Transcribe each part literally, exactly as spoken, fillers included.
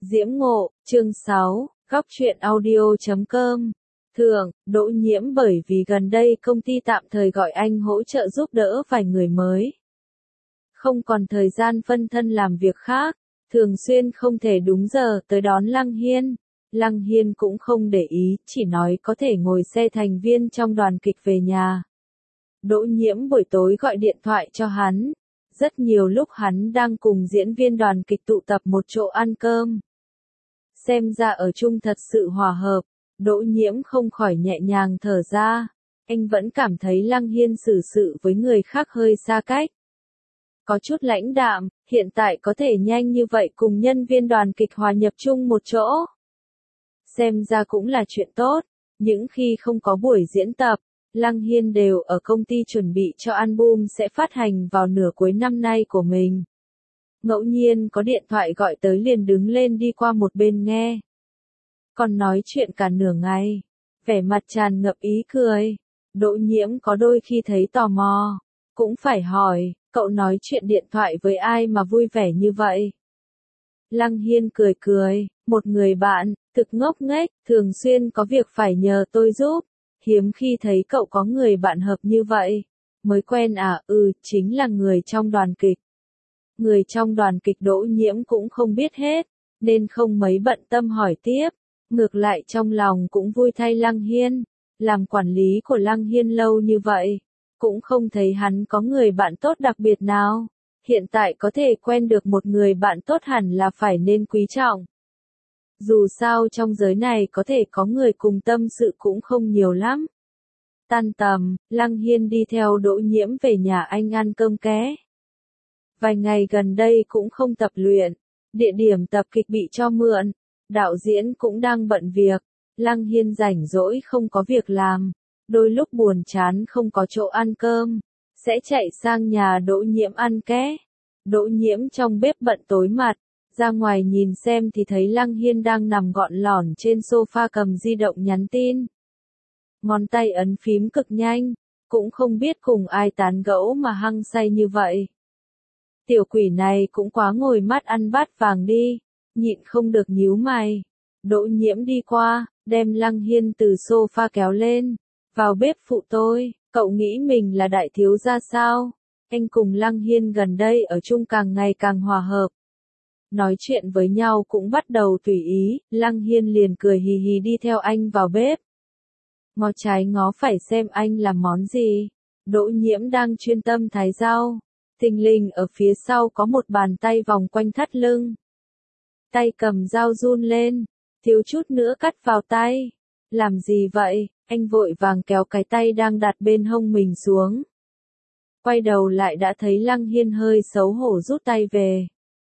Diễm Ngộ, chương sáu, góc truyện audio chấm com. Thường, Đỗ Nhiễm bởi vì gần đây công ty tạm thời gọi anh hỗ trợ giúp đỡ vài người mới. Không còn thời gian phân thân làm việc khác, thường xuyên không thể đúng giờ tới đón Lăng Hiên. Lăng Hiên cũng không để ý, chỉ nói có thể ngồi xe thành viên trong đoàn kịch về nhà. Đỗ Nhiễm buổi tối gọi điện thoại cho hắn. Rất nhiều lúc hắn đang cùng diễn viên đoàn kịch tụ tập một chỗ ăn cơm. Xem ra ở chung thật sự hòa hợp, Đỗ Nhiễm không khỏi nhẹ nhàng thở ra. Anh vẫn cảm thấy Lăng Hiên xử sự với người khác hơi xa cách. Có chút lãnh đạm, hiện tại có thể nhanh như vậy cùng nhân viên đoàn kịch hòa nhập chung một chỗ. Xem ra cũng là chuyện tốt, những khi không có buổi diễn tập, Lăng Hiên đều ở công ty chuẩn bị cho album sẽ phát hành vào nửa cuối năm nay của mình. Ngẫu nhiên có điện thoại gọi tới liền đứng lên đi qua một bên nghe. Còn nói chuyện cả nửa ngày, vẻ mặt tràn ngập ý cười. Đỗ Nhiễm có đôi khi thấy tò mò, cũng phải hỏi, cậu nói chuyện điện thoại với ai mà vui vẻ như vậy? Lăng Hiên cười cười, một người bạn, thực ngốc nghếch, thường xuyên có việc phải nhờ tôi giúp. Hiếm khi thấy cậu có người bạn hợp như vậy. Mới quen à? Ừ, chính là người trong đoàn kịch. Người trong đoàn kịch Đỗ Nhiễm cũng không biết hết, nên không mấy bận tâm hỏi tiếp. Ngược lại trong lòng cũng vui thay Lăng Hiên. Làm quản lý của Lăng Hiên lâu như vậy, cũng không thấy hắn có người bạn tốt đặc biệt nào. Hiện tại có thể quen được một người bạn tốt hẳn là phải nên quý trọng. Dù sao trong giới này có thể có người cùng tâm sự cũng không nhiều lắm. Tan tầm, Lăng Hiên đi theo Đỗ Nhiễm về nhà anh ăn cơm ké. Vài ngày gần đây cũng không tập luyện, địa điểm tập kịch bị cho mượn, đạo diễn cũng đang bận việc, Lăng Hiên rảnh rỗi không có việc làm, đôi lúc buồn chán không có chỗ ăn cơm, sẽ chạy sang nhà Đỗ Nhiễm ăn ké. Đỗ Nhiễm trong bếp bận tối mặt, ra ngoài nhìn xem thì thấy Lăng Hiên đang nằm gọn lỏn trên sofa cầm di động nhắn tin. Ngón tay ấn phím cực nhanh, cũng không biết cùng ai tán gẫu mà hăng say như vậy. Tiểu quỷ này cũng quá ngồi mắt ăn bát vàng đi, nhịn không được nhíu mày. Đỗ Nhiễm đi qua, đem Lăng Hiên từ sofa kéo lên, vào bếp phụ tôi, cậu nghĩ mình là đại thiếu gia sao? Anh cùng Lăng Hiên gần đây ở chung càng ngày càng hòa hợp. Nói chuyện với nhau cũng bắt đầu tùy ý, Lăng Hiên liền cười hì hì đi theo anh vào bếp. Ngó trái ngó phải xem anh làm món gì. Đỗ Nhiễm đang chuyên tâm thái rau. Thình lình ở phía sau có một bàn tay vòng quanh thắt lưng. Tay cầm dao run lên, thiếu chút nữa cắt vào tay. Làm gì vậy? Anh vội vàng kéo cái tay đang đặt bên hông mình xuống. Quay đầu lại đã thấy Lăng Hiên hơi xấu hổ rút tay về.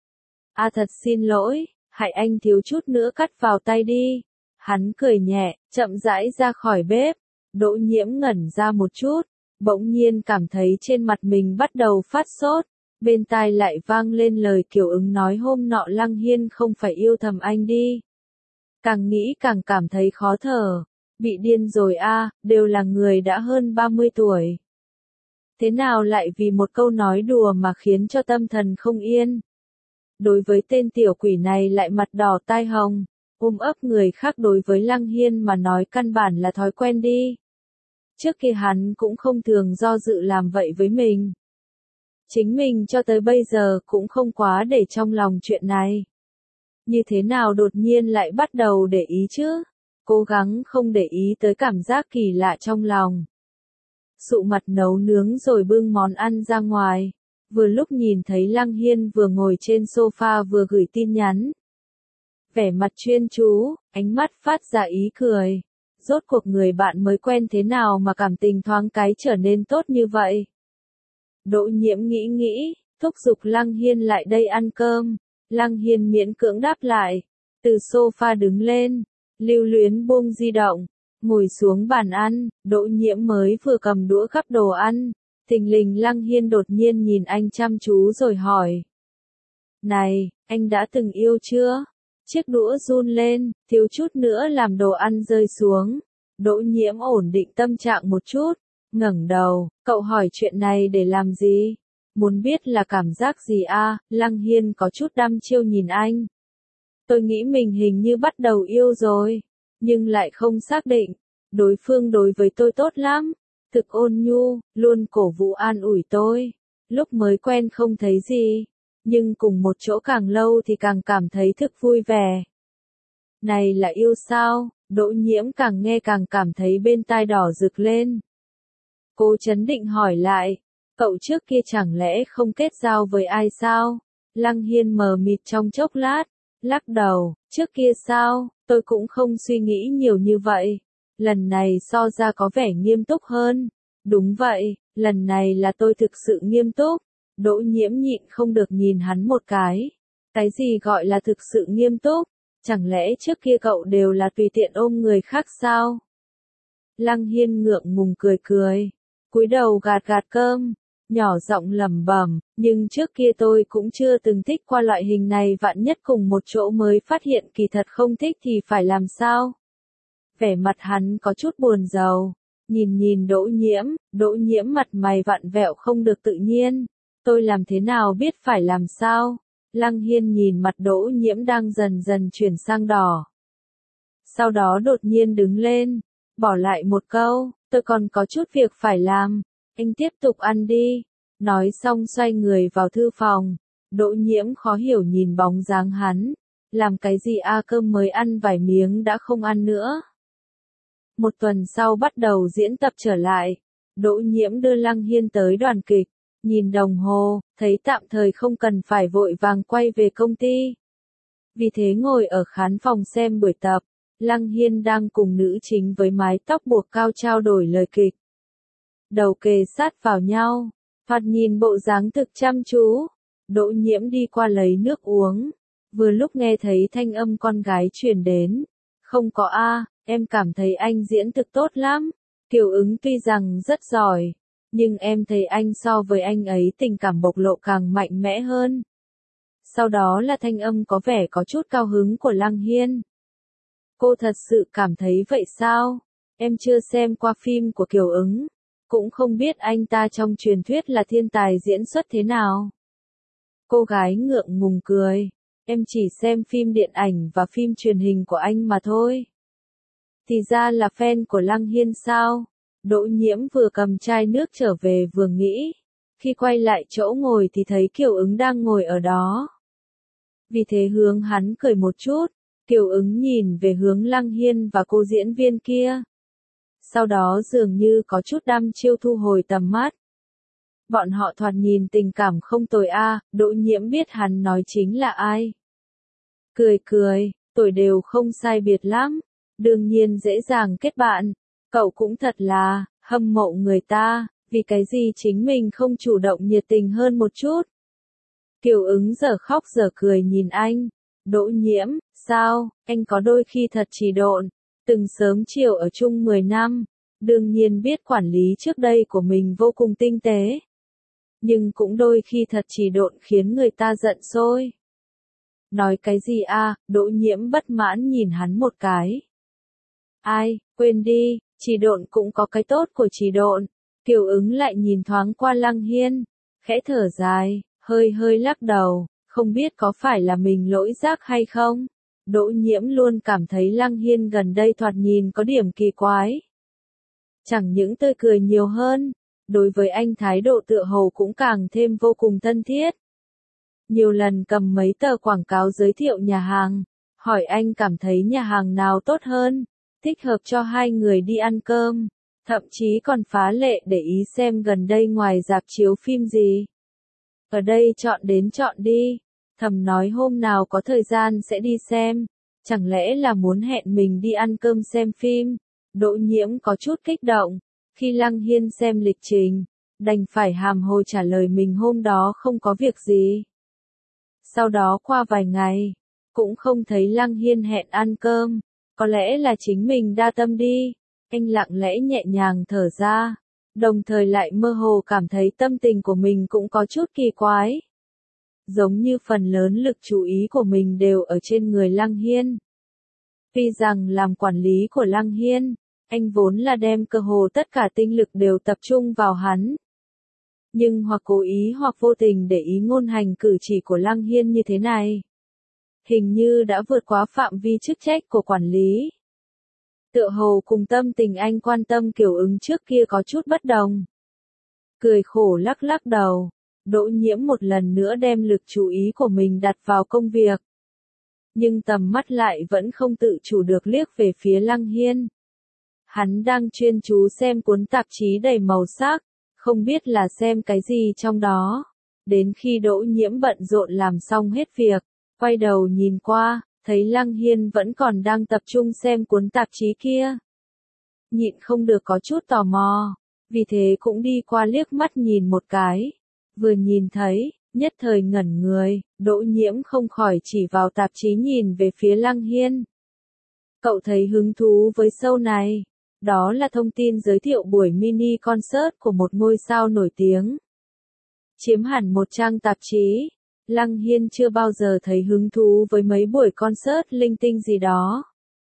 À thật xin lỗi, hại anh thiếu chút nữa cắt vào tay đi. Hắn cười nhẹ, chậm rãi ra khỏi bếp. Đỗ Nhiễm ngẩn ra một chút, bỗng nhiên cảm thấy trên mặt mình bắt đầu phát sốt. Bên tai lại vang lên lời Kiều Ứng nói hôm nọ Lăng Hiên không phải yêu thầm anh đi. Càng nghĩ càng cảm thấy khó thở. Bị điên rồi a, à, đều là người đã hơn ba mươi tuổi. Thế nào lại vì một câu nói đùa mà khiến cho tâm thần không yên? Đối với tên tiểu quỷ này lại mặt đỏ tai hồng, ôm ấp người khác đối với Lăng Hiên mà nói căn bản là thói quen đi. Trước kia hắn cũng không thường do dự làm vậy với mình. Chính mình cho tới bây giờ cũng không quá để trong lòng chuyện này. Như thế nào đột nhiên lại bắt đầu để ý chứ? Cố gắng không để ý tới cảm giác kỳ lạ trong lòng. Sụ mặt nấu nướng rồi bưng món ăn ra ngoài. Vừa lúc nhìn thấy Lăng Hiên vừa ngồi trên sofa vừa gửi tin nhắn. Vẻ mặt chuyên chú, ánh mắt phát ra ý cười. Rốt cuộc người bạn mới quen thế nào mà cảm tình thoáng cái trở nên tốt như vậy? Đỗ Nhiễm nghĩ nghĩ, thúc giục Lăng Hiên lại đây ăn cơm. Lăng Hiên miễn cưỡng đáp lại. Từ sofa đứng lên, lưu luyến buông di động, ngồi xuống bàn ăn. Đỗ Nhiễm mới vừa cầm đũa gắp đồ ăn. Thình lình Lăng Hiên đột nhiên nhìn anh chăm chú rồi hỏi. Này, anh đã từng yêu chưa? Chiếc đũa run lên, thiếu chút nữa làm đồ ăn rơi xuống. Đỗ Nhiễm ổn định tâm trạng một chút, ngẩng đầu, cậu hỏi chuyện này để làm gì? Muốn biết là cảm giác gì a? À? Lăng Hiên có chút đăm chiêu nhìn anh. Tôi nghĩ mình hình như bắt đầu yêu rồi, nhưng lại không xác định. Đối phương đối với tôi tốt lắm, thực ôn nhu, luôn cổ vũ an ủi tôi. Lúc mới quen không thấy gì, nhưng cùng một chỗ càng lâu thì càng cảm thấy thực vui vẻ. Này là yêu sao? Đỗ Nhiễm càng nghe càng cảm thấy bên tai đỏ rực lên. Cô chấn định hỏi lại, cậu trước kia chẳng lẽ không kết giao với ai sao? Lăng Hiên mờ mịt trong chốc lát, lắc đầu, trước kia sao, tôi cũng không suy nghĩ nhiều như vậy. Lần này so ra có vẻ nghiêm túc hơn. Đúng vậy, lần này là tôi thực sự nghiêm túc. Đỗ Nhiễm nhịn không được nhìn hắn một cái. Cái gì gọi là thực sự nghiêm túc? Chẳng lẽ trước kia cậu đều là tùy tiện ôm người khác sao? Lăng Hiên ngượng ngùng cười cười, cúi đầu gạt gạt cơm, nhỏ giọng lẩm bẩm, nhưng trước kia tôi cũng chưa từng thích qua loại hình này, vạn nhất cùng một chỗ mới phát hiện kỳ thật không thích thì phải làm sao? Vẻ mặt hắn có chút buồn rầu, nhìn nhìn Đỗ Nhiễm, Đỗ Nhiễm mặt mày vặn vẹo không được tự nhiên, tôi làm thế nào biết phải làm sao? Lăng Hiên nhìn mặt Đỗ Nhiễm đang dần dần chuyển sang đỏ. Sau đó đột nhiên đứng lên, bỏ lại một câu, tôi còn có chút việc phải làm, anh tiếp tục ăn đi. Nói xong xoay người vào thư phòng, Đỗ Nhiễm khó hiểu nhìn bóng dáng hắn, làm cái gì a, cơm mới ăn vài miếng đã không ăn nữa. Một tuần sau bắt đầu diễn tập trở lại, Đỗ Nhiễm đưa Lăng Hiên tới đoàn kịch. Nhìn đồng hồ, thấy tạm thời không cần phải vội vàng quay về công ty. Vì thế ngồi ở khán phòng xem buổi tập, Lăng Hiên đang cùng nữ chính với mái tóc buộc cao trao đổi lời kịch. Đầu kề sát vào nhau, thoạt nhìn bộ dáng thực chăm chú. Đỗ Nhiễm đi qua lấy nước uống, vừa lúc nghe thấy thanh âm con gái truyền đến. Không có a, em cảm thấy anh diễn thực tốt lắm. Kiều Ứng tuy rằng rất giỏi, nhưng em thấy anh so với anh ấy tình cảm bộc lộ càng mạnh mẽ hơn. Sau đó là thanh âm có vẻ có chút cao hứng của Lăng Hiên. Cô thật sự cảm thấy vậy sao? Em chưa xem qua phim của Kiều Ứng, cũng không biết anh ta trong truyền thuyết là thiên tài diễn xuất thế nào. Cô gái ngượng ngùng cười, em chỉ xem phim điện ảnh và phim truyền hình của anh mà thôi. Thì ra là fan của Lăng Hiên sao? Đỗ Nhiễm vừa cầm chai nước trở về vừa nghĩ, khi quay lại chỗ ngồi thì thấy Kiều Ứng đang ngồi ở đó. Vì thế hướng hắn cười một chút, Kiều Ứng nhìn về hướng Lăng Hiên và cô diễn viên kia. Sau đó dường như có chút đăm chiêu thu hồi tầm mắt. Bọn họ thoạt nhìn tình cảm không tồi a, Đỗ Nhiễm biết hắn nói chính là ai. Cười cười, tuổi đều không sai biệt lắm, đương nhiên dễ dàng kết bạn. Cậu cũng thật là, hâm mộ người ta, vì cái gì chính mình không chủ động nhiệt tình hơn một chút. Kiều Ứng giờ khóc giờ cười nhìn anh. Đỗ Nhiễm, sao, anh có đôi khi thật trì độn, từng sớm chiều ở chung mười năm, đương nhiên biết quản lý trước đây của mình vô cùng tinh tế. Nhưng cũng đôi khi thật trì độn khiến người ta giận sôi. Nói cái gì a? Đỗ Nhiễm bất mãn nhìn hắn một cái. Ai, quên đi, trì độn cũng có cái tốt của trì độn. Kiều Ứng lại nhìn thoáng qua Lăng Hiên, khẽ thở dài, hơi hơi lắc đầu, không biết có phải là mình lỗi giác hay không. Đỗ Nhiễm luôn cảm thấy Lăng Hiên gần đây thoạt nhìn có điểm kỳ quái. Chẳng những tươi cười nhiều hơn, đối với anh thái độ tựa hồ cũng càng thêm vô cùng thân thiết. Nhiều lần cầm mấy tờ quảng cáo giới thiệu nhà hàng, hỏi anh cảm thấy nhà hàng nào tốt hơn, thích hợp cho hai người đi ăn cơm, thậm chí còn phá lệ để ý xem gần đây ngoài rạp chiếu phim gì. Ở đây chọn đến chọn đi, thầm nói hôm nào có thời gian sẽ đi xem, chẳng lẽ là muốn hẹn mình đi ăn cơm xem phim. Đỗ Nhiễm có chút kích động, khi Lăng Hiên xem lịch trình, đành phải hàm hồ trả lời mình hôm đó không có việc gì. Sau đó qua vài ngày, cũng không thấy Lăng Hiên hẹn ăn cơm, có lẽ là chính mình đa tâm đi. Anh lặng lẽ nhẹ nhàng thở ra, đồng thời lại mơ hồ cảm thấy tâm tình của mình cũng có chút kỳ quái. Giống như phần lớn lực chú ý của mình đều ở trên người Lăng Hiên. Tuy rằng làm quản lý của Lăng Hiên, anh vốn là đem cơ hồ tất cả tinh lực đều tập trung vào hắn. Nhưng hoặc cố ý hoặc vô tình để ý ngôn hành cử chỉ của Lăng Hiên như thế này. hình như đã vượt quá phạm vi chức trách của quản lý. Tựa hồ cùng tâm tình anh quan tâm kiểu ứng trước kia có chút bất đồng. Cười khổ lắc lắc đầu, Đỗ Nhiễm một lần nữa đem lực chú ý của mình đặt vào công việc. Nhưng tầm mắt lại vẫn không tự chủ được liếc về phía Lăng Hiên. Hắn đang chuyên chú xem cuốn tạp chí đầy màu sắc, không biết là xem cái gì trong đó. Đến khi Đỗ Nhiễm bận rộn làm xong hết việc, quay đầu nhìn qua, thấy Lăng Hiên vẫn còn đang tập trung xem cuốn tạp chí kia. Nhịn không được có chút tò mò, vì thế cũng đi qua liếc mắt nhìn một cái. Vừa nhìn thấy, nhất thời ngẩn người, Đỗ Nhiễm không khỏi chỉ vào tạp chí nhìn về phía Lăng Hiên. Cậu thấy hứng thú với show này, đó là thông tin giới thiệu buổi mini concert của một ngôi sao nổi tiếng. Chiếm hẳn một trang tạp chí, Lăng Hiên chưa bao giờ thấy hứng thú với mấy buổi concert linh tinh gì đó.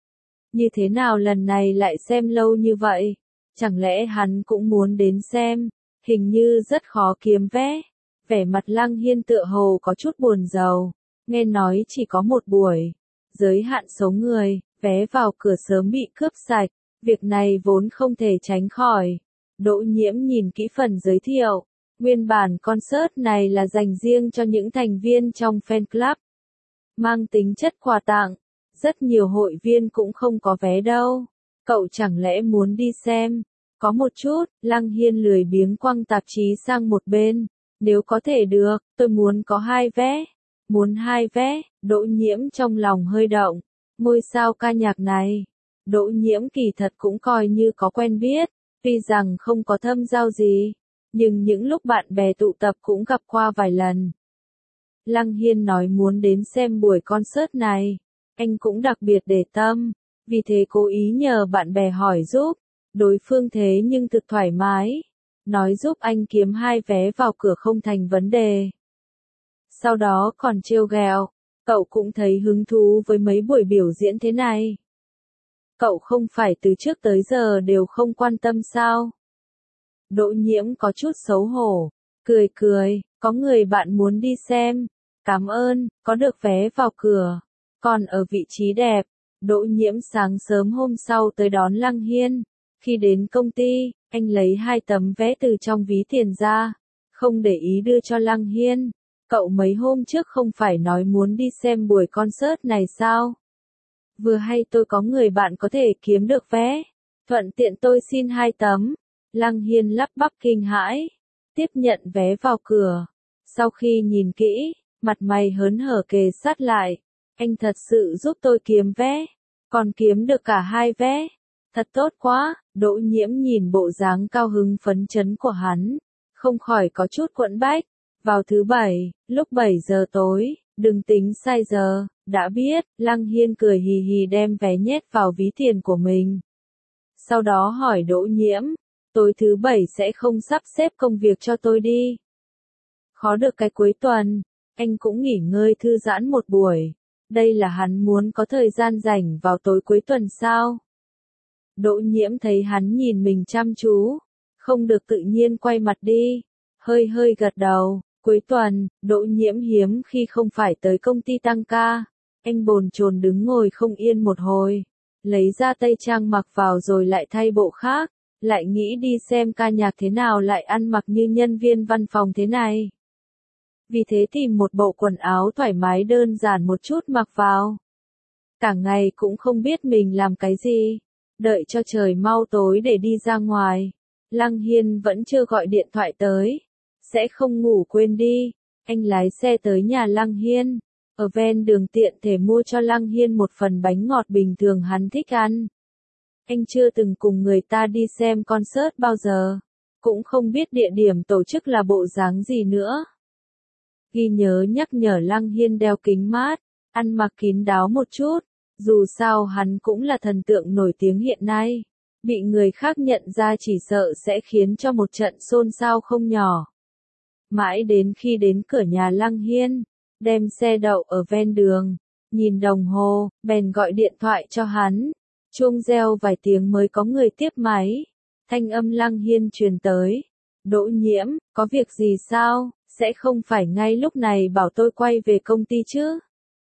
Như thế nào lần này lại xem lâu như vậy? Chẳng lẽ hắn cũng muốn đến xem? Hình như rất khó kiếm vé. Vẻ mặt Lăng Hiên tựa hồ có chút buồn rầu. Nghe nói chỉ có một buổi. Giới hạn số người, vé vào cửa sớm bị cướp sạch. Việc này vốn không thể tránh khỏi. Đỗ Nhiễm nhìn kỹ phần giới thiệu. Nguyên bản concert này là dành riêng cho những thành viên trong fan club. Mang tính chất quà tặng. Rất nhiều hội viên cũng không có vé đâu. Cậu chẳng lẽ muốn đi xem? Có một chút, Lăng Hiên lười biếng quăng tạp chí sang một bên. Nếu có thể được, tôi muốn có hai vé. Muốn hai vé, Đỗ Nhiễm trong lòng hơi động. Ngôi sao ca nhạc này, Đỗ Nhiễm kỳ thật cũng coi như có quen biết, tuy rằng không có thâm giao gì, nhưng những lúc bạn bè tụ tập cũng gặp qua vài lần. Lăng Hiên nói muốn đến xem buổi concert này, anh cũng đặc biệt để tâm, vì thế cố ý nhờ bạn bè hỏi giúp, đối phương thế nhưng thực thoải mái, nói giúp anh kiếm hai vé vào cửa không thành vấn đề. Sau đó còn trêu ghẹo, cậu cũng thấy hứng thú với mấy buổi biểu diễn thế này. Cậu không phải từ trước tới giờ đều không quan tâm sao? Đỗ Nhiễm có chút xấu hổ, cười cười, có người bạn muốn đi xem, cảm ơn, có được vé vào cửa, còn ở vị trí đẹp. Đỗ Nhiễm sáng sớm hôm sau tới đón Lăng Hiên, khi đến công ty, anh lấy hai tấm vé từ trong ví tiền ra, không để ý đưa cho Lăng Hiên. Cậu mấy hôm trước không phải nói muốn đi xem buổi concert này sao? Vừa hay tôi có người bạn có thể kiếm được vé, thuận tiện tôi xin hai tấm. Lăng Hiên lắp bắp kinh hãi, tiếp nhận vé vào cửa. Sau khi nhìn kỹ, mặt mày hớn hở kề sát lại. Anh thật sự giúp tôi kiếm vé, còn kiếm được cả hai vé. Thật tốt quá, Đỗ Nhiễm nhìn bộ dáng cao hứng phấn chấn của hắn, không khỏi có chút quẫn bách. Vào thứ bảy, lúc bảy giờ tối, đừng tính sai giờ, đã biết. Lăng Hiên cười hì hì đem vé nhét vào ví tiền của mình. Sau đó hỏi Đỗ Nhiễm, tối thứ bảy sẽ không sắp xếp công việc cho tôi đi. Khó được cái cuối tuần, anh cũng nghỉ ngơi thư giãn một buổi. Đây là hắn muốn có thời gian rảnh vào tối cuối tuần sao? Đỗ Nhiễm thấy hắn nhìn mình chăm chú, không được tự nhiên quay mặt đi, hơi hơi gật đầu. Cuối tuần, Đỗ Nhiễm hiếm khi không phải tới công ty tăng ca. Anh bồn chồn đứng ngồi không yên một hồi, lấy ra tây trang mặc vào rồi lại thay bộ khác, lại nghĩ đi xem ca nhạc thế nào lại ăn mặc như nhân viên văn phòng thế này. Vì thế tìm một bộ quần áo thoải mái đơn giản một chút mặc vào. Cả ngày cũng không biết mình làm cái gì, đợi cho trời mau tối để đi ra ngoài. Lăng Hiên vẫn chưa gọi điện thoại tới. Sẽ không ngủ quên đi. Anh lái xe tới nhà Lăng Hiên. Ở ven đường tiện thể mua cho Lăng Hiên một phần bánh ngọt bình thường hắn thích ăn. Anh chưa từng cùng người ta đi xem concert bao giờ. Cũng không biết địa điểm tổ chức là bộ dáng gì nữa. Ghi nhớ nhắc nhở Lăng Hiên đeo kính mát, ăn mặc kín đáo một chút. Dù sao hắn cũng là thần tượng nổi tiếng hiện nay. Bị người khác nhận ra chỉ sợ sẽ khiến cho một trận xôn xao không nhỏ. Mãi đến khi đến cửa nhà Lăng Hiên, đem xe đậu ở ven đường, nhìn đồng hồ, bèn gọi điện thoại cho hắn. Chuông reo vài tiếng mới có người tiếp máy. Thanh âm Lăng Hiên truyền tới. Đỗ Nhiễm, có việc gì sao? Sẽ không phải ngay lúc này bảo tôi quay về công ty chứ?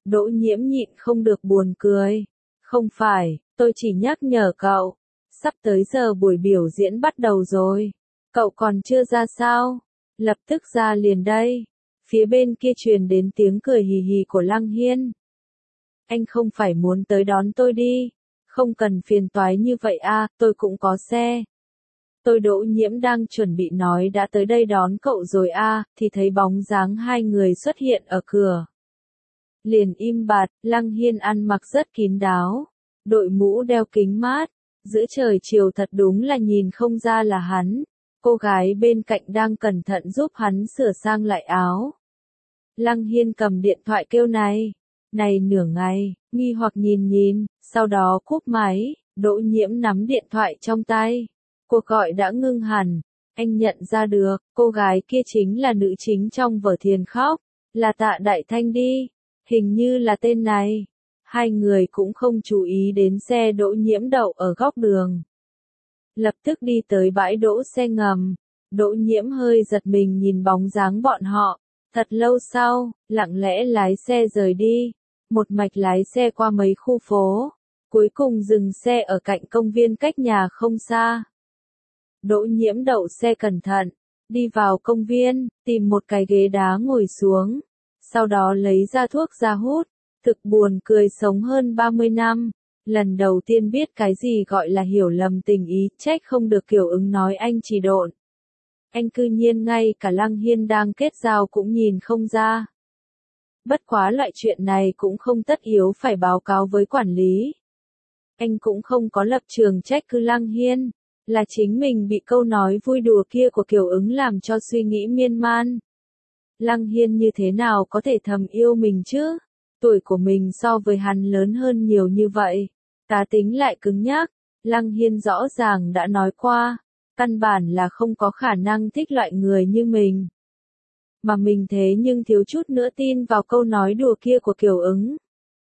Đỗ Nhiễm nhịn không được buồn cười. Không phải, tôi chỉ nhắc nhở cậu. Sắp tới giờ buổi biểu diễn bắt đầu rồi. Cậu còn chưa ra sao? Lập tức ra liền đây. Phía bên kia truyền đến tiếng cười hì hì của Lăng Hiên. Anh không phải muốn tới đón tôi đi. Không cần phiền toái như vậy à, tôi cũng có xe. Tôi Đỗ Nhiễm đang chuẩn bị nói đã tới đây đón cậu rồi à, thì thấy bóng dáng hai người xuất hiện ở cửa. Liền im bặt, Lăng Hiên ăn mặc rất kín đáo. Đội mũ đeo kính mát. Giữa trời chiều thật đúng là nhìn không ra là hắn. Cô gái bên cạnh đang cẩn thận giúp hắn sửa sang lại áo. Lăng Hiên cầm điện thoại kêu này. Này nửa ngày, nghi hoặc nhìn nhìn, sau đó cúp máy, Đỗ Nhiễm nắm điện thoại trong tay. Cuộc gọi đã ngưng hẳn. Anh nhận ra được, cô gái kia chính là nữ chính trong vở Thiền Khóc. Là Tạ Đại Thanh đi. Hình như là tên này. Hai người cũng không chú ý đến xe Đỗ Nhiễm đậu ở góc đường. Lập tức đi tới bãi đỗ xe ngầm. Đỗ Nhiễm hơi giật mình nhìn bóng dáng bọn họ. Thật lâu sau, lặng lẽ lái xe rời đi. Một mạch lái xe qua mấy khu phố. Cuối cùng dừng xe ở cạnh công viên cách nhà không xa. Đỗ Nhiễm đậu xe cẩn thận. Đi vào công viên, tìm một cái ghế đá ngồi xuống. Sau đó lấy ra thuốc ra hút. Thực buồn cười sống hơn ba mươi năm. Lần đầu tiên biết cái gì gọi là hiểu lầm tình ý, trách không được Kiều Ứng nói anh chỉ độn. Anh cư nhiên ngay cả Lăng Hiên đang kết giao cũng nhìn không ra. Bất quá loại chuyện này cũng không tất yếu phải báo cáo với quản lý. Anh cũng không có lập trường trách cứ Lăng Hiên, là chính mình bị câu nói vui đùa kia của Kiều Ứng làm cho suy nghĩ miên man. Lăng Hiên như thế nào có thể thầm yêu mình chứ? Tuổi của mình so với hắn lớn hơn nhiều như vậy. Cá tính lại cứng nhắc. Lăng Hiên rõ ràng đã nói qua. Căn bản là không có khả năng thích loại người như mình. Mà mình thế nhưng thiếu chút nữa tin vào câu nói đùa kia của Kiều Ứng.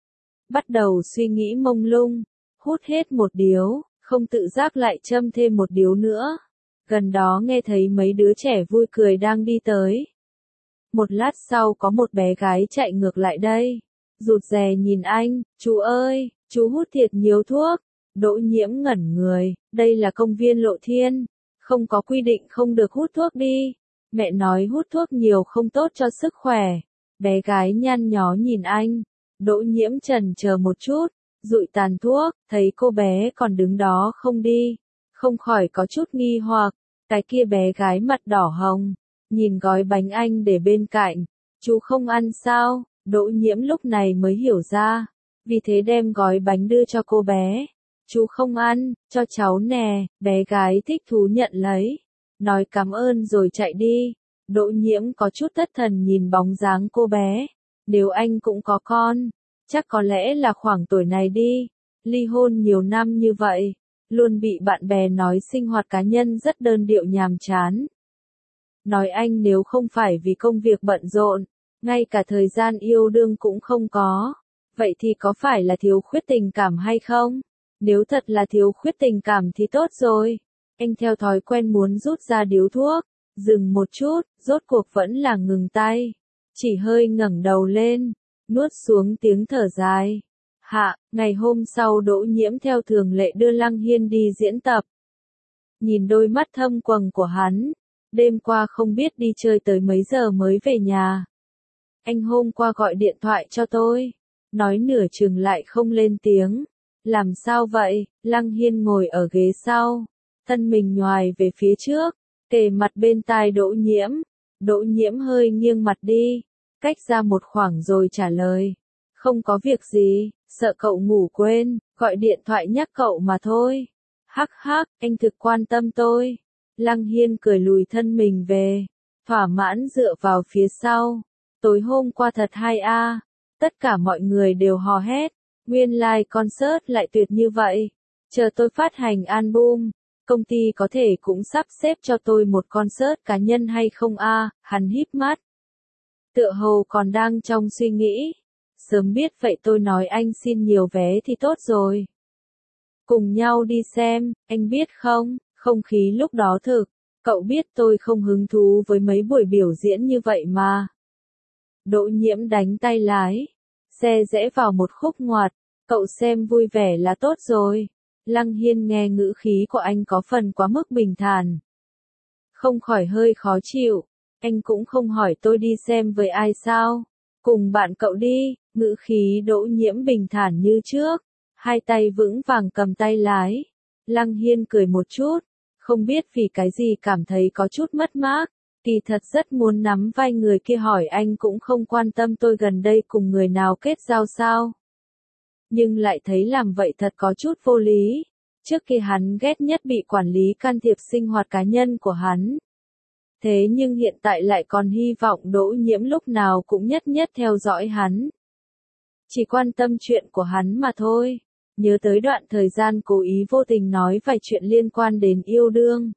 Bắt đầu suy nghĩ mông lung. Hút hết một điếu, không tự giác lại châm thêm một điếu nữa. Gần đó nghe thấy mấy đứa trẻ vui cười đang đi tới. Một lát sau có một bé gái chạy ngược lại đây. Rụt rè nhìn anh, chú ơi, chú hút thiệt nhiều thuốc. Đỗ Nhiễm ngẩn người, đây là công viên Lộ Thiên. Không có quy định không được hút thuốc đi. Mẹ nói hút thuốc nhiều không tốt cho sức khỏe. Bé gái nhăn nhó nhìn anh. Đỗ Nhiễm chần chờ một chút, dụi tàn thuốc, thấy cô bé còn đứng đó không đi. Không khỏi có chút nghi hoặc, cái kia bé gái mặt đỏ hồng. Nhìn gói bánh anh để bên cạnh. Chú không ăn sao? Đỗ Nhiễm lúc này mới hiểu ra. Vì thế đem gói bánh đưa cho cô bé. Chú không ăn, cho cháu nè. Bé gái thích thú nhận lấy. Nói cảm ơn rồi chạy đi. Đỗ Nhiễm có chút thất thần nhìn bóng dáng cô bé. Nếu anh cũng có con, chắc có lẽ là khoảng tuổi này đi. Ly hôn nhiều năm như vậy. Luôn bị bạn bè nói sinh hoạt cá nhân rất đơn điệu nhàm chán. Nói anh nếu không phải vì công việc bận rộn, ngay cả thời gian yêu đương cũng không có. Vậy thì có phải là thiếu khuyết tình cảm hay không? Nếu thật là thiếu khuyết tình cảm thì tốt rồi. Anh theo thói quen muốn rút ra điếu thuốc. Dừng một chút, rốt cuộc vẫn là ngừng tay. Chỉ hơi ngẩng đầu lên, nuốt xuống tiếng thở dài. Hạ, ngày hôm sau Đỗ Nhiễm theo thường lệ đưa Lăng Hiên đi diễn tập. Nhìn đôi mắt thâm quầng của hắn. Đêm qua không biết đi chơi tới mấy giờ mới về nhà. Anh hôm qua gọi điện thoại cho tôi. Nói nửa chừng lại không lên tiếng. Làm sao vậy? Lăng Hiên ngồi ở ghế sau. Thân mình nhoài về phía trước. Kề mặt bên tai Đỗ Nhiễm. Đỗ Nhiễm hơi nghiêng mặt đi. Cách ra một khoảng rồi trả lời. Không có việc gì, sợ cậu ngủ quên, gọi điện thoại nhắc cậu mà thôi. Hắc hắc, anh thực quan tâm tôi. Lăng Hiên cười lùi thân mình về. Thỏa mãn dựa vào phía sau. Tối hôm qua thật hay a. Tất cả mọi người đều hò hét. Nguyên lai like concert lại tuyệt như vậy. Chờ tôi phát hành album. Công ty có thể cũng sắp xếp cho tôi một concert cá nhân hay không a? Hắn híp mắt. Tựa hồ còn đang trong suy nghĩ. Sớm biết vậy tôi nói anh xin nhiều vé thì tốt rồi. Cùng nhau đi xem, anh biết không, không khí lúc đó thực. Cậu biết tôi không hứng thú với mấy buổi biểu diễn như vậy mà. Đỗ Nhiễm đánh tay lái. xe rẽ vào một khúc ngoặt, cậu xem vui vẻ là tốt rồi. Lăng Hiên nghe ngữ khí của anh có phần quá mức bình thản. Không khỏi hơi khó chịu, anh cũng không hỏi tôi đi xem với ai sao. Cùng bạn cậu đi, ngữ khí Đỗ Nhiễm bình thản như trước, hai tay vững vàng cầm tay lái. Lăng Hiên cười một chút, không biết vì cái gì cảm thấy có chút mất mát, kỳ thật rất muốn nắm vai người kia hỏi anh cũng không quan tâm tôi gần đây cùng người nào kết giao sao. Nhưng lại thấy làm vậy thật có chút vô lý, trước kia hắn ghét nhất bị quản lý can thiệp sinh hoạt cá nhân của hắn. Thế nhưng hiện tại lại còn hy vọng Đỗ Nhiễm lúc nào cũng nhất nhất theo dõi hắn. Chỉ quan tâm chuyện của hắn mà thôi. Nhớ tới đoạn thời gian cố ý vô tình nói vài chuyện liên quan đến yêu đương.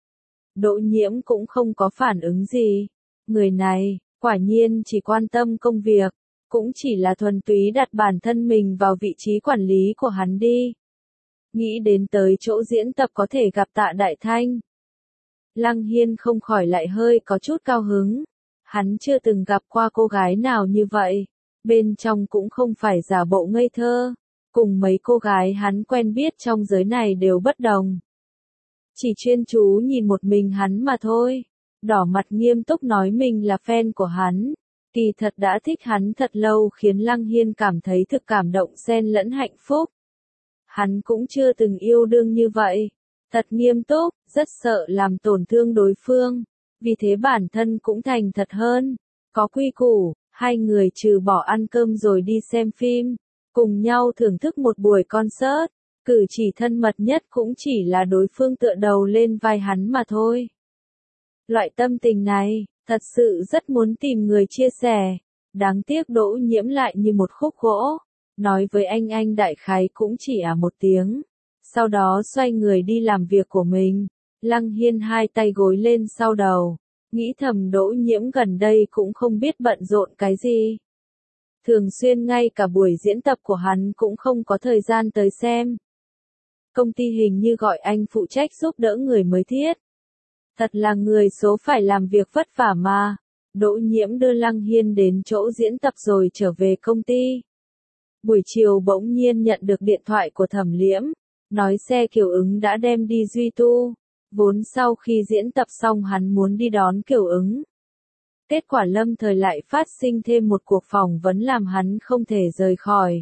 Đỗ Nhiễm cũng không có phản ứng gì. Người này, quả nhiên chỉ quan tâm công việc, cũng chỉ là thuần túy đặt bản thân mình vào vị trí quản lý của hắn đi. Nghĩ đến tới chỗ diễn tập có thể gặp Tạ Đại Thanh. Lăng Hiên không khỏi lại hơi có chút cao hứng. Hắn chưa từng gặp qua cô gái nào như vậy. Bên trong cũng không phải giả bộ ngây thơ. Cùng mấy cô gái hắn quen biết trong giới này đều bất đồng. Chỉ chuyên chú nhìn một mình hắn mà thôi. Đỏ mặt nghiêm túc nói mình là fan của hắn. Kỳ thật đã thích hắn thật lâu khiến Lăng Hiên cảm thấy thực cảm động xen lẫn hạnh phúc. Hắn cũng chưa từng yêu đương như vậy. Thật nghiêm túc, rất sợ làm tổn thương đối phương. Vì thế bản thân cũng thành thật hơn. Có quy củ, hai người trừ bỏ ăn cơm rồi đi xem phim. Cùng nhau thưởng thức một buổi concert. Cử chỉ thân mật nhất cũng chỉ là đối phương tựa đầu lên vai hắn mà thôi. Loại tâm tình này, thật sự rất muốn tìm người chia sẻ. Đáng tiếc Đỗ Nhiễm lại như một khúc gỗ. Nói với anh anh đại khái cũng chỉ à một tiếng. Sau đó xoay người đi làm việc của mình. Lăng Hiên hai tay gối lên sau đầu. Nghĩ thầm Đỗ Nhiễm gần đây cũng không biết bận rộn cái gì. Thường xuyên ngay cả buổi diễn tập của hắn cũng không có thời gian tới xem. Công ty hình như gọi anh phụ trách giúp đỡ người mới thiết. Thật là người số phải làm việc vất vả mà. Đỗ Nhiễm đưa Lăng Hiên đến chỗ diễn tập rồi trở về công ty. Buổi chiều bỗng nhiên nhận được điện thoại của Thẩm Liễm. Nói xe Kiều Ứng đã đem đi duy tu. Vốn sau khi diễn tập xong hắn muốn đi đón Kiều Ứng. Kết quả lâm thời lại phát sinh thêm một cuộc phỏng vấn làm hắn không thể rời khỏi.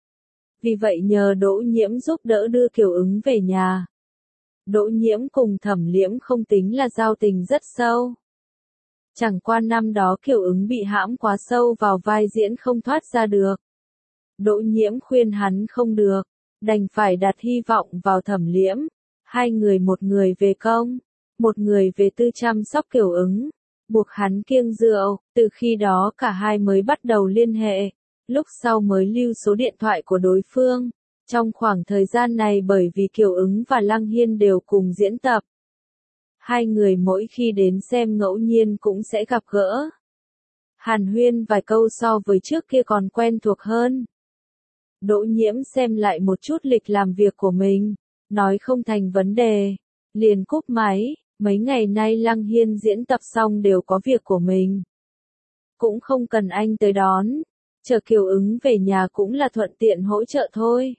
Vì vậy nhờ Đỗ Nhiễm giúp đỡ đưa Kiều Ứng về nhà. Đỗ Nhiễm cùng Thẩm Liễm không tính là giao tình rất sâu. Chẳng qua năm đó Kiều Ứng bị hãm quá sâu vào vai diễn không thoát ra được. Đỗ Nhiễm khuyên hắn không được, đành phải đặt hy vọng vào Thẩm Liễm. Hai người một người về công, một người về tư chăm sóc Kiều Ứng. Buộc hắn kiêng rượu, từ khi đó cả hai mới bắt đầu liên hệ. Lúc sau mới lưu số điện thoại của đối phương. Trong khoảng thời gian này bởi vì Kiều Ứng và Lăng Hiên đều cùng diễn tập. Hai người mỗi khi đến xem ngẫu nhiên cũng sẽ gặp gỡ. Hàn huyên vài câu so với trước kia còn quen thuộc hơn. Đỗ Nhiễm xem lại một chút lịch làm việc của mình. Nói không thành vấn đề. Liền cúp máy, mấy ngày nay Lăng Hiên diễn tập xong đều có việc của mình. Cũng không cần anh tới đón. Chờ Kiều Ứng về nhà cũng là thuận tiện hỗ trợ thôi.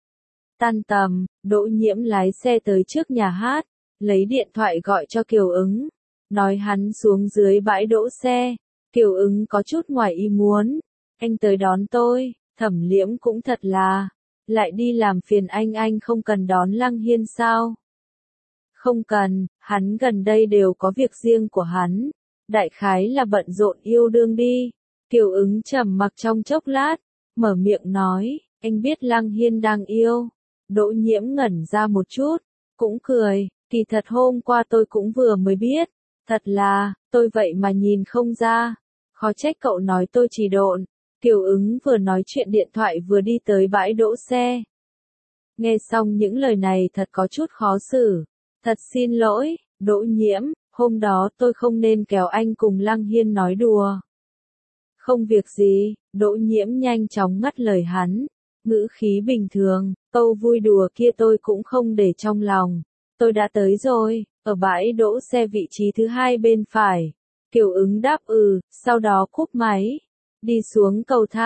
Tan tầm, Đỗ Nhiễm lái xe tới trước nhà hát, lấy điện thoại gọi cho Kiều Ứng, nói hắn xuống dưới bãi đỗ xe. Kiều Ứng có chút ngoài ý muốn, anh tới đón tôi. Thẩm Liễm cũng thật là, lại đi làm phiền anh anh không cần đón Lăng Hiên sao? Không cần, hắn gần đây đều có việc riêng của hắn, đại khái là bận rộn yêu đương đi. Kiều Ứng trầm mặc trong chốc lát, mở miệng nói, anh biết Lăng Hiên đang yêu. Đỗ Nhiễm ngẩn ra một chút, cũng cười, kỳ thật hôm qua tôi cũng vừa mới biết. Thật là, tôi vậy mà nhìn không ra. Khó trách cậu nói tôi trì độn. Kiều Ứng vừa nói chuyện điện thoại vừa đi tới bãi đỗ xe. Nghe xong những lời này thật có chút khó xử. Thật xin lỗi, Đỗ Nhiễm, hôm đó tôi không nên kéo anh cùng Lăng Hiên nói đùa. Không việc gì, Đỗ Nhiễm nhanh chóng ngắt lời hắn. Ngữ khí bình thường, câu vui đùa kia tôi cũng không để trong lòng. Tôi đã tới rồi, ở bãi đỗ xe vị trí thứ hai bên phải. Kiều Ứng đáp ừ, sau đó cúp máy. Đi xuống cầu thang,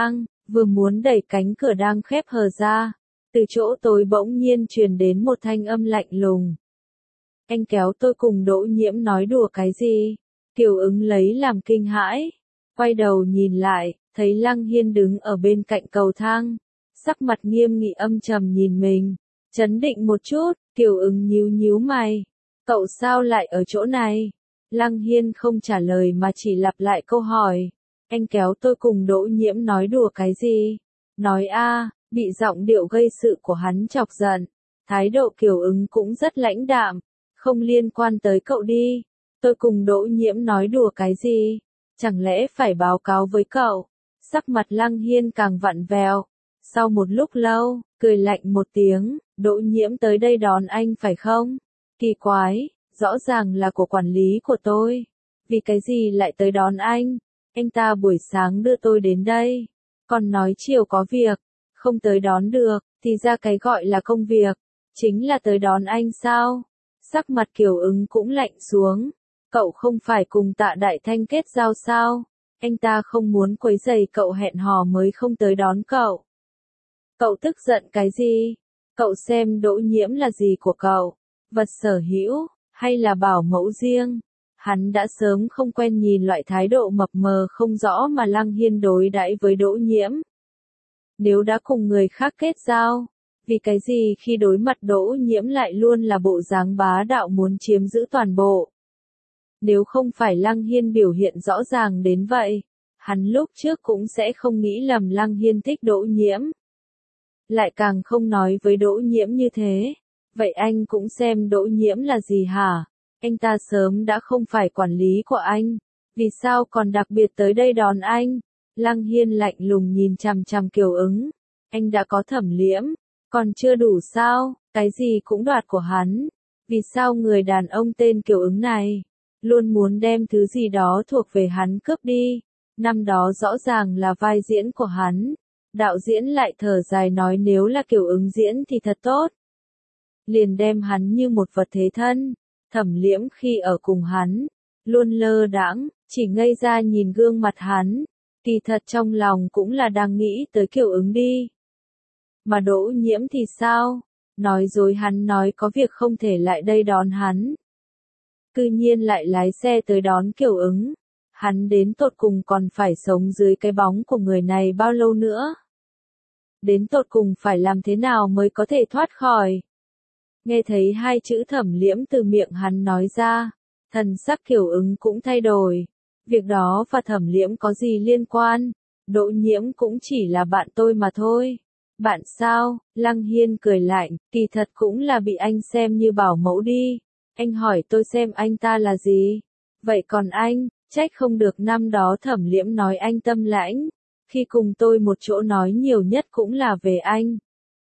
Vừa muốn đẩy cánh cửa đang khép hờ ra, từ chỗ tối bỗng nhiên truyền đến một thanh âm lạnh lùng. Anh kéo tôi cùng Đỗ Nhiễm nói đùa cái gì? Kiều Ứng lấy làm kinh hãi, quay đầu nhìn lại, thấy Lăng Hiên đứng ở bên cạnh cầu thang, sắc mặt nghiêm nghị âm trầm nhìn mình. Chấn định một chút, Kiều Ứng nhíu nhíu mày. Cậu sao lại ở chỗ này? Lăng Hiên không trả lời mà chỉ lặp lại câu hỏi. Anh kéo tôi cùng Đỗ Nhiễm nói đùa cái gì? Nói a, bị giọng điệu gây sự của hắn chọc giận. Thái độ Kiều Ứng cũng rất lãnh đạm. Không liên quan tới cậu đi. Tôi cùng Đỗ Nhiễm nói đùa cái gì? Chẳng lẽ phải báo cáo với cậu? Sắc mặt Lăng Hiên càng vặn vẹo. Sau một lúc lâu, cười lạnh một tiếng, Đỗ Nhiễm tới đây đón anh phải không? Kỳ quái, rõ ràng là của quản lý của tôi. Vì cái gì lại tới đón anh? Anh ta buổi sáng đưa tôi đến đây, còn nói chiều có việc, không tới đón được, thì ra cái gọi là công việc, chính là tới đón anh sao? Sắc mặt Kiều Ứng cũng lạnh xuống. Cậu không phải cùng Tạ Đại Thanh kết giao sao? Anh ta không muốn quấy rầy cậu hẹn hò mới không tới đón cậu. Cậu tức giận cái gì? Cậu xem Đỗ Nhiễm là gì của cậu? Vật sở hữu, hay là bảo mẫu riêng? Hắn đã sớm không quen nhìn loại thái độ mập mờ không rõ mà Lăng Hiên đối đãi với Đỗ Nhiễm. Nếu đã cùng người khác kết giao, vì cái gì khi đối mặt Đỗ Nhiễm lại luôn là bộ dáng bá đạo muốn chiếm giữ toàn bộ? Nếu không phải Lăng Hiên biểu hiện rõ ràng đến vậy, hắn lúc trước cũng sẽ không nghĩ lầm Lăng Hiên thích Đỗ Nhiễm. Lại càng không nói với Đỗ Nhiễm như thế. Vậy anh cũng xem Đỗ Nhiễm là gì hả? Anh ta sớm đã không phải quản lý của anh. Vì sao còn đặc biệt tới đây đón anh? Lăng Hiên lạnh lùng nhìn chằm chằm Kiều Ứng. Anh đã có Thẩm Liễm, còn chưa đủ sao? Cái gì cũng đoạt của hắn. Vì sao người đàn ông tên Kiều Ứng này luôn muốn đem thứ gì đó thuộc về hắn cướp đi? Năm đó rõ ràng là vai diễn của hắn. Đạo diễn lại thở dài nói nếu là Kiều Ứng diễn thì thật tốt. Liền đem hắn như một vật thế thân. Thẩm Liễm khi ở cùng hắn, luôn lơ đãng, chỉ ngây ra nhìn gương mặt hắn. Kỳ thật trong lòng cũng là đang nghĩ tới Kiều Ứng đi. Mà Đỗ Nhiễm thì sao? Nói dối hắn nói có việc không thể lại đây đón hắn. Cư nhiên lại lái xe tới đón Kiều Ứng. Hắn đến tột cùng còn phải sống dưới cái bóng của người này bao lâu nữa? Đến tột cùng phải làm thế nào mới có thể thoát khỏi? Nghe thấy hai chữ Thẩm Liễm từ miệng hắn nói ra, thần sắc Kiều Ứng cũng thay đổi. Việc đó và Thẩm Liễm có gì liên quan? Đỗ Nhiễm cũng chỉ là bạn tôi mà thôi. Bạn sao? Lăng Hiên cười lạnh, kỳ thật cũng là bị anh xem như bảo mẫu đi. Anh hỏi tôi xem anh ta là gì? Vậy còn anh, trách không được năm đó Thẩm Liễm nói anh tâm lãnh. Khi cùng tôi một chỗ nói nhiều nhất cũng là về anh.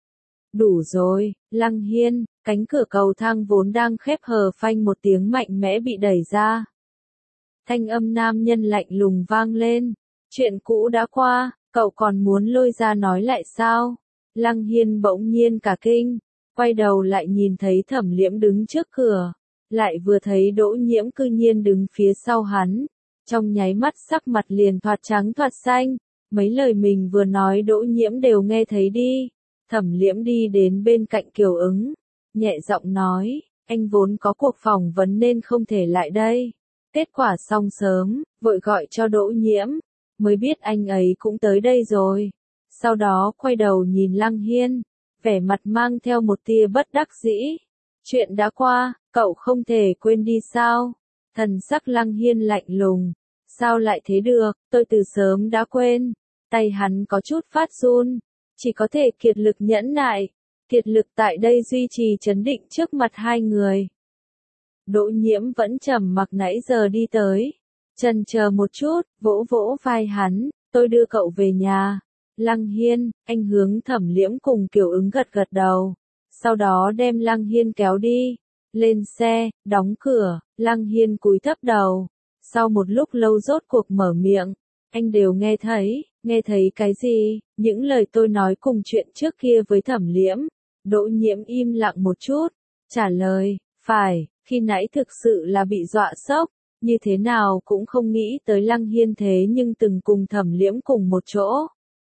Đủ rồi, Lăng Hiên, cánh cửa cầu thang vốn đang khép hờ phanh một tiếng mạnh mẽ bị đẩy ra. Thanh âm nam nhân lạnh lùng vang lên. Chuyện cũ đã qua, cậu còn muốn lôi ra nói lại sao? Lăng Hiên bỗng nhiên cả kinh, quay đầu lại nhìn thấy Thẩm Liễm đứng trước cửa, lại vừa thấy Đỗ Nhiễm cư nhiên đứng phía sau hắn. Trong nháy mắt sắc mặt liền thoạt trắng thoạt xanh, mấy lời mình vừa nói Đỗ Nhiễm đều nghe thấy đi. Thẩm Liễm đi đến bên cạnh Kiều Ứng, nhẹ giọng nói, anh vốn có cuộc phỏng vấn nên không thể lại đây. Kết quả xong sớm, vội gọi cho Đỗ Nhiễm, mới biết anh ấy cũng tới đây rồi. Sau đó quay đầu nhìn Lăng Hiên, vẻ mặt mang theo một tia bất đắc dĩ. Chuyện đã qua, cậu không thể quên đi sao? Thần sắc Lăng Hiên lạnh lùng. Sao lại thế được, tôi từ sớm đã quên. Tay hắn có chút phát run, chỉ có thể kiệt lực nhẫn nại. Kiệt lực tại đây duy trì trấn định trước mặt hai người. Đỗ Nhiễm vẫn trầm mặc nãy giờ đi tới. Chần chờ một chút, vỗ vỗ vai hắn, tôi đưa cậu về nhà. Lăng Hiên, anh hướng Thẩm Liễm cùng Kiều Ứng gật gật đầu. Sau đó đem Lăng Hiên kéo đi. Lên xe, đóng cửa, Lăng Hiên cúi thấp đầu. Sau một lúc lâu rốt cuộc mở miệng. Anh đều nghe thấy, nghe thấy cái gì? Những lời tôi nói cùng chuyện trước kia với Thẩm Liễm. Đỗ Nhiễm im lặng một chút. Trả lời, phải, khi nãy thực sự là bị dọa sốc. Như thế nào cũng không nghĩ tới Lăng Hiên thế nhưng từng cùng Thẩm Liễm cùng một chỗ.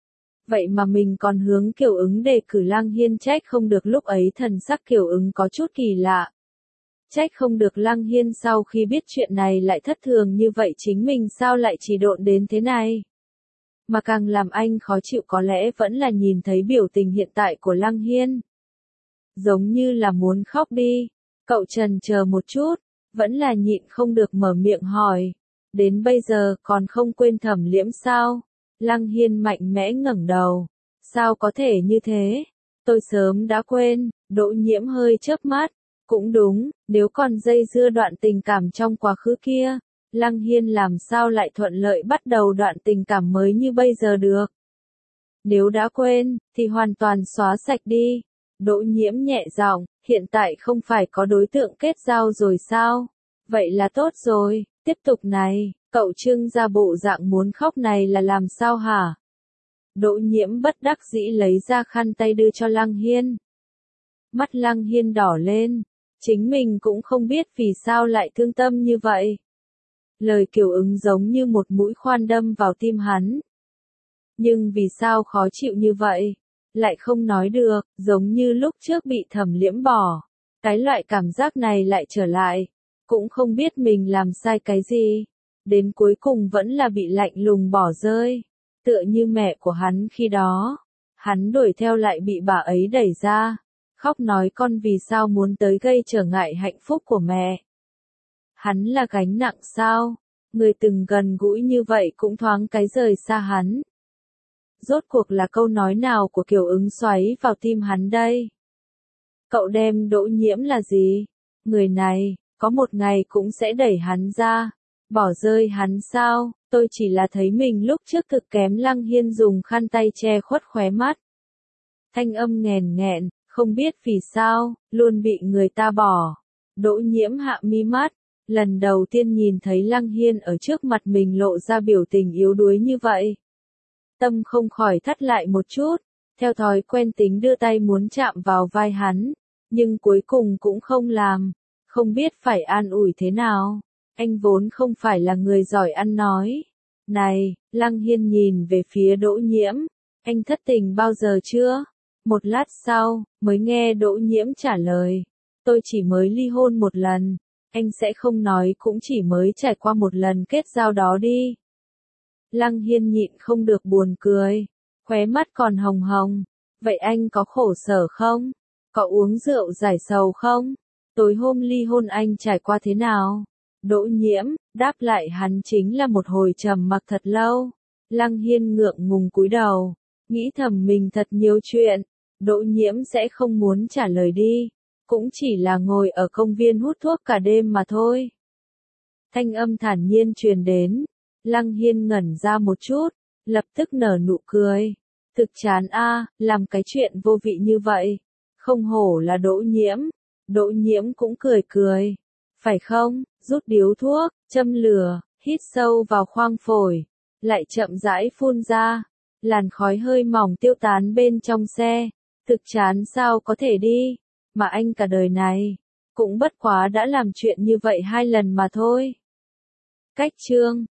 Vậy mà mình còn hướng Kiều Ứng đề cử Lăng Hiên, trách không được lúc ấy thần sắc Kiều Ứng có chút kỳ lạ. Trách không được Lăng Hiên sau khi biết chuyện này lại thất thường như vậy, chính mình sao lại trì độn đến thế này. Mà càng làm anh khó chịu có lẽ vẫn là nhìn thấy biểu tình hiện tại của Lăng Hiên. Giống như là muốn khóc đi. Cậu trần chờ một chút, vẫn là nhịn không được mở miệng hỏi. Đến bây giờ còn không quên Thẩm Liễm sao? Lăng Hiên mạnh mẽ ngẩng đầu. Sao có thể như thế? Tôi sớm đã quên. Đỗ Nhiễm hơi chớp mắt. Cũng đúng, nếu còn dây dưa đoạn tình cảm trong quá khứ kia, Lăng Hiên làm sao lại thuận lợi bắt đầu đoạn tình cảm mới như bây giờ được. Nếu đã quên, thì hoàn toàn xóa sạch đi. Đỗ Nhiễm nhẹ giọng, hiện tại không phải có đối tượng kết giao rồi sao? Vậy là tốt rồi, tiếp tục này, cậu trưng ra bộ dạng muốn khóc này là làm sao hả? Đỗ Nhiễm bất đắc dĩ lấy ra khăn tay đưa cho Lăng Hiên. Mắt Lăng Hiên đỏ lên, chính mình cũng không biết vì sao lại thương tâm như vậy. Lời Kiều Ứng giống như một mũi khoan đâm vào tim hắn. Nhưng vì sao khó chịu như vậy? Lại không nói được, giống như lúc trước bị Thẩm Liễm bỏ. Cái loại cảm giác này lại trở lại. Cũng không biết mình làm sai cái gì. Đến cuối cùng vẫn là bị lạnh lùng bỏ rơi. Tựa như mẹ của hắn khi đó. Hắn đuổi theo lại bị bà ấy đẩy ra. Khóc nói con vì sao muốn tới gây trở ngại hạnh phúc của mẹ. Hắn là gánh nặng sao? Người từng gần gũi như vậy cũng thoáng cái rời xa hắn. Rốt cuộc là câu nói nào của Kiều Ứng xoáy vào tim hắn đây? Cậu đem Đỗ Nhiễm là gì? Người này, có một ngày cũng sẽ đẩy hắn ra. Bỏ rơi hắn sao? Tôi chỉ là thấy mình lúc trước thực kém. Lăng Hiên dùng khăn tay che khuất khóe mắt. Thanh âm nghèn nghẹn, không biết vì sao, luôn bị người ta bỏ. Đỗ Nhiễm hạ mi mắt. Lần đầu tiên nhìn thấy Lăng Hiên ở trước mặt mình lộ ra biểu tình yếu đuối như vậy. Tâm không khỏi thắt lại một chút, theo thói quen tính đưa tay muốn chạm vào vai hắn, nhưng cuối cùng cũng không làm, không biết phải an ủi thế nào. Anh vốn không phải là người giỏi ăn nói. Này, Lăng Hiên nhìn về phía Đỗ Nhiễm, anh thất tình bao giờ chưa? Một lát sau, mới nghe Đỗ Nhiễm trả lời, tôi chỉ mới ly hôn một lần. Anh sẽ không nói cũng chỉ mới trải qua một lần kết giao đó đi. Lăng Hiên nhịn không được buồn cười, khóe mắt còn hồng hồng. Vậy anh có khổ sở không? Có uống rượu giải sầu không? Tối hôm ly hôn anh trải qua thế nào? Đỗ Nhiễm, đáp lại hắn chính là một hồi trầm mặc thật lâu. Lăng Hiên ngượng ngùng cúi đầu, nghĩ thầm mình thật nhiều chuyện. Đỗ Nhiễm sẽ không muốn trả lời đi. Cũng chỉ là ngồi ở công viên hút thuốc cả đêm mà thôi. Thanh âm thản nhiên truyền đến. Lăng Hiên ngẩn ra một chút, lập tức nở nụ cười. Thực chán a, làm cái chuyện vô vị như vậy. Không hổ là Đỗ Nhiễm. Đỗ Nhiễm cũng cười cười. Phải không, rút điếu thuốc, châm lửa, hít sâu vào khoang phổi. Lại chậm rãi phun ra. Làn khói hơi mỏng tiêu tán bên trong xe. Thực chán sao có thể đi. Mà anh cả đời này, cũng bất quá đã làm chuyện như vậy hai lần mà thôi. Cách chương